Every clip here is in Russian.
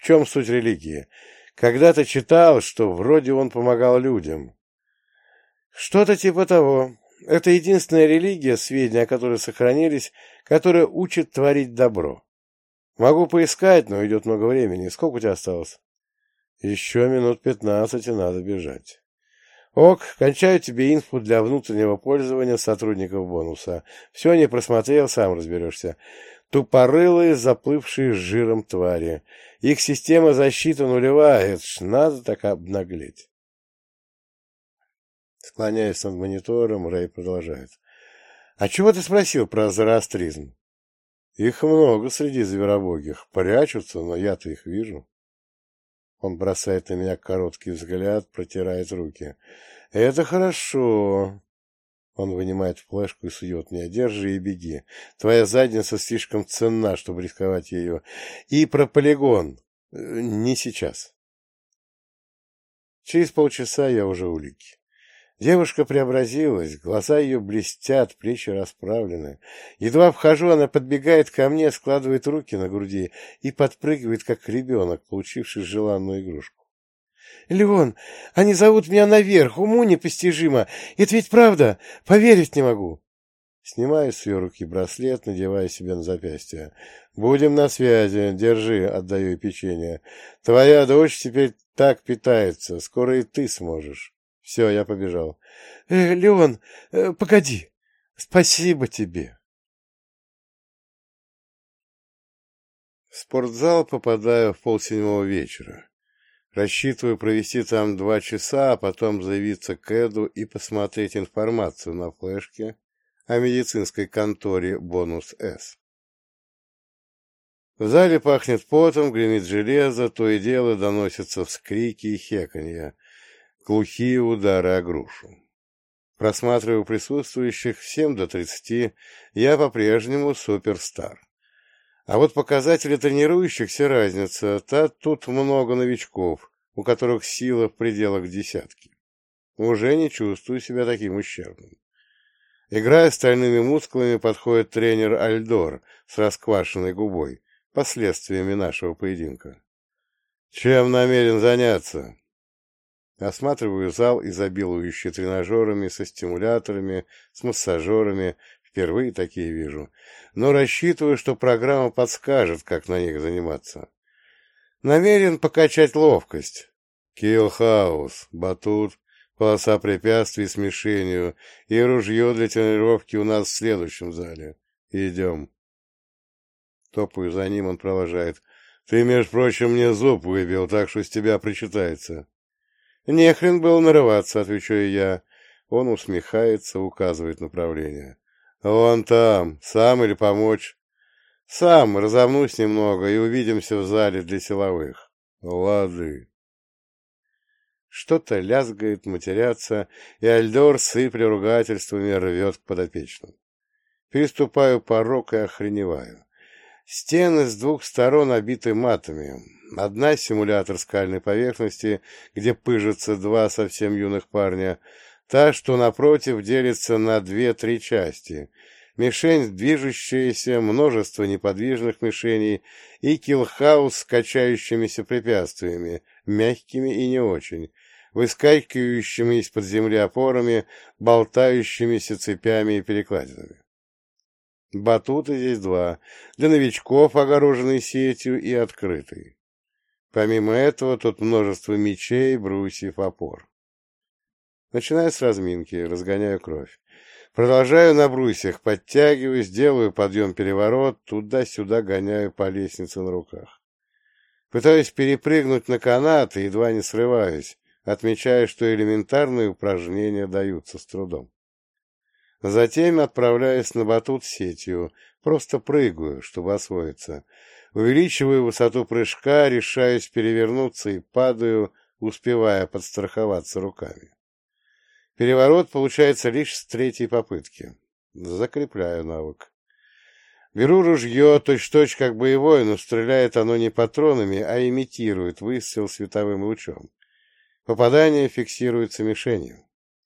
чем суть религии? Когда-то читал, что вроде он помогал людям. Что-то типа того. Это единственная религия, сведения о которой сохранились, которая учит творить добро. Могу поискать, но идет много времени. Сколько у тебя осталось? Еще минут 15, и надо бежать. Ок, кончаю тебе инфу для внутреннего пользования сотрудников бонуса. Все не просмотрел, сам разберешься. Тупорылые, заплывшие с жиром твари. Их система защиты нулевая, это ж надо так обнаглеть. Склоняясь над монитором, Рэй продолжает. А чего ты спросил про зороастризм? Их много среди зверобогих. Прячутся, но я-то их вижу. Он бросает на меня короткий взгляд, протирает руки. Это хорошо. Он вынимает флешку и сует мне. Держи и беги. Твоя задница слишком ценна, чтобы рисковать ее. И про полигон. Не сейчас. Через полчаса я уже у Лики. Девушка преобразилась, глаза ее блестят, плечи расправлены. Едва вхожу, она подбегает ко мне, складывает руки на груди и подпрыгивает, как ребенок, получивший желанную игрушку. — Леон, они зовут меня наверх, уму непостижимо. Это ведь правда, поверить не могу. Снимаю с ее руки браслет, надеваю себе на запястье. — Будем на связи, держи, отдаю ей печенье. Твоя дочь теперь так питается, скоро и ты сможешь. Все, я побежал. Леон, погоди. Спасибо тебе. В спортзал попадаю в 6:30 вечера. Рассчитываю провести там 2 часа, а потом заявиться к Эду и посмотреть информацию на флешке о медицинской конторе «Бонус С». В зале пахнет потом, гремит железо, то и дело доносятся вскрики и хеканье. Глухие удары о грушу. Просматриваю присутствующих всем до 30, я по-прежнему суперстар. А вот показатели тренирующихся разница, тут много новичков, у которых сила в пределах десятки. Уже не чувствую себя таким ущербным. Играя стальными мускулами, подходит тренер Альдор с расквашенной губой, последствиями нашего поединка. Чем намерен заняться? Осматриваю зал, изобилующий тренажерами, со стимуляторами, с массажерами. Впервые такие вижу. Но рассчитываю, что программа подскажет, как на них заниматься. Намерен покачать ловкость. Киллхаус, батут, полоса препятствий с мишенью и ружье для тренировки у нас в следующем зале. Идем. Топаю за ним, он продолжает. Ты, между прочим, мне зуб выбил, так что с тебя причитается. «Нехрен было нарываться», — отвечаю я. Он усмехается, указывает направление. «Вон там. Сам или помочь?» «Сам. Разомнусь немного и увидимся в зале для силовых». «Лады». Что-то лязгает, матерятся, и Альдор, сыпля ругательствами, рвет к подопечным. Переступаю порог и охреневаю. Стены с 2 сторон обиты матами. Одна — симулятор скальной поверхности, где пыжатся 2 совсем юных парня. Та, что напротив, делится на 2-3 части. Мишень движущаяся, множество неподвижных мишеней и киллхаус с качающимися препятствиями, мягкими и не очень, выскакивающими из-под земли опорами, болтающимися цепями и перекладинами. Батуты здесь 2, для новичков, огороженный сетью, и открытый. Помимо этого, тут множество мечей, брусьев, опор. Начинаю с разминки, разгоняю кровь. Продолжаю на брусьях, подтягиваюсь, делаю подъем-переворот, туда-сюда гоняю по лестнице на руках. Пытаюсь перепрыгнуть на канат и едва не срываюсь, отмечая, что элементарные упражнения даются с трудом. Затем отправляюсь на батут сетью, просто прыгаю, чтобы освоиться. Увеличиваю высоту прыжка, решаюсь перевернуться и падаю, успевая подстраховаться руками. Переворот получается лишь с 3-й попытки. Закрепляю навык. Беру ружье, точь-в-точь как боевое, но стреляет оно не патронами, а имитирует выстрел световым лучом. Попадание фиксируется мишенью.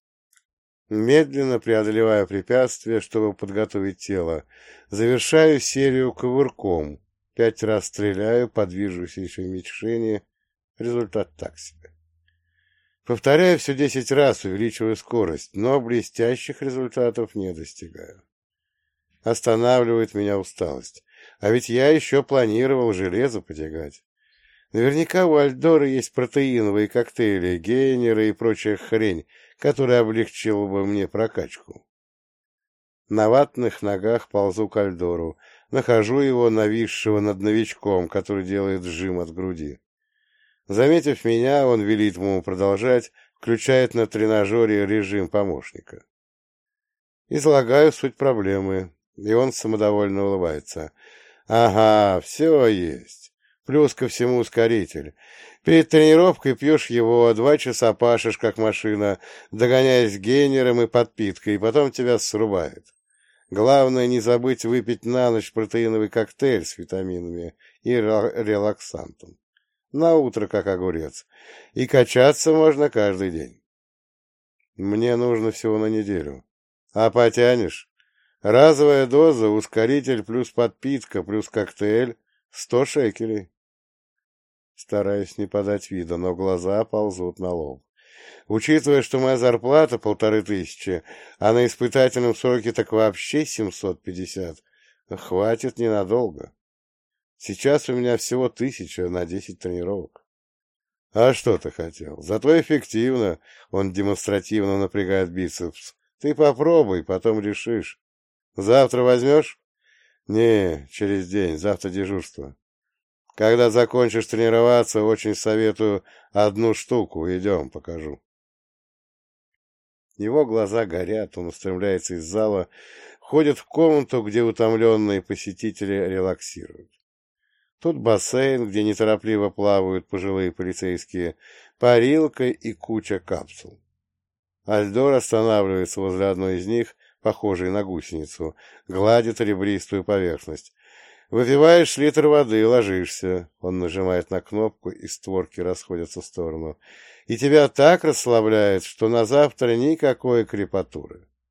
Медленно преодолевая препятствия, чтобы подготовить тело, завершаю серию кувырком, 5 раз стреляю по движущейся мишени. Результат так себе. Повторяю все 10 раз, увеличиваю скорость, но блестящих результатов не достигаю. Останавливает меня усталость. А ведь я еще планировал железо потягать. Наверняка у Альдора есть протеиновые коктейли, гейнеры и прочая хрень, которая облегчила бы мне прокачку. На ватных ногах ползу к Альдору, нахожу его нависшего над новичком, который делает жим от груди. Заметив меня, он велит ему продолжать, включает на тренажере режим помощника. Излагаю суть проблемы, и он самодовольно улыбается. Ага, все есть. Плюс ко всему ускоритель. Перед тренировкой пьешь его, 2 часа пашешь, как машина, догоняясь гейнером и подпиткой, и потом тебя срубает. Главное не забыть выпить на ночь протеиновый коктейль с витаминами и релаксантом. На утро как огурец. И качаться можно каждый день. Мне нужно всего на неделю. А потянешь? Разовая доза, ускоритель плюс подпитка плюс коктейль — 100 шекелей. Стараюсь не подать вида, но глаза ползут на лоб. Учитывая, что моя зарплата 1500, а на испытательном сроке так вообще 750, хватит ненадолго. Сейчас у меня всего 1000 на 10 тренировок. А что ты хотел? Зато эффективно. Он демонстративно напрягает бицепс. Ты попробуй, потом решишь. Завтра возьмешь? Не, через день, завтра дежурство. Когда закончишь тренироваться, очень советую 1 штуку. Идем, покажу. Его глаза горят, он устремляется из зала, входит в комнату, где утомленные посетители релаксируют. Тут бассейн, где неторопливо плавают пожилые полицейские, парилка и куча капсул. Альдор останавливается возле одной из них, похожей на гусеницу, гладит ребристую поверхность. Выпиваешь литр воды, ложишься. Он нажимает на кнопку, и створки расходятся в сторону. И тебя так расслабляет, что на завтра никакой крепатуры.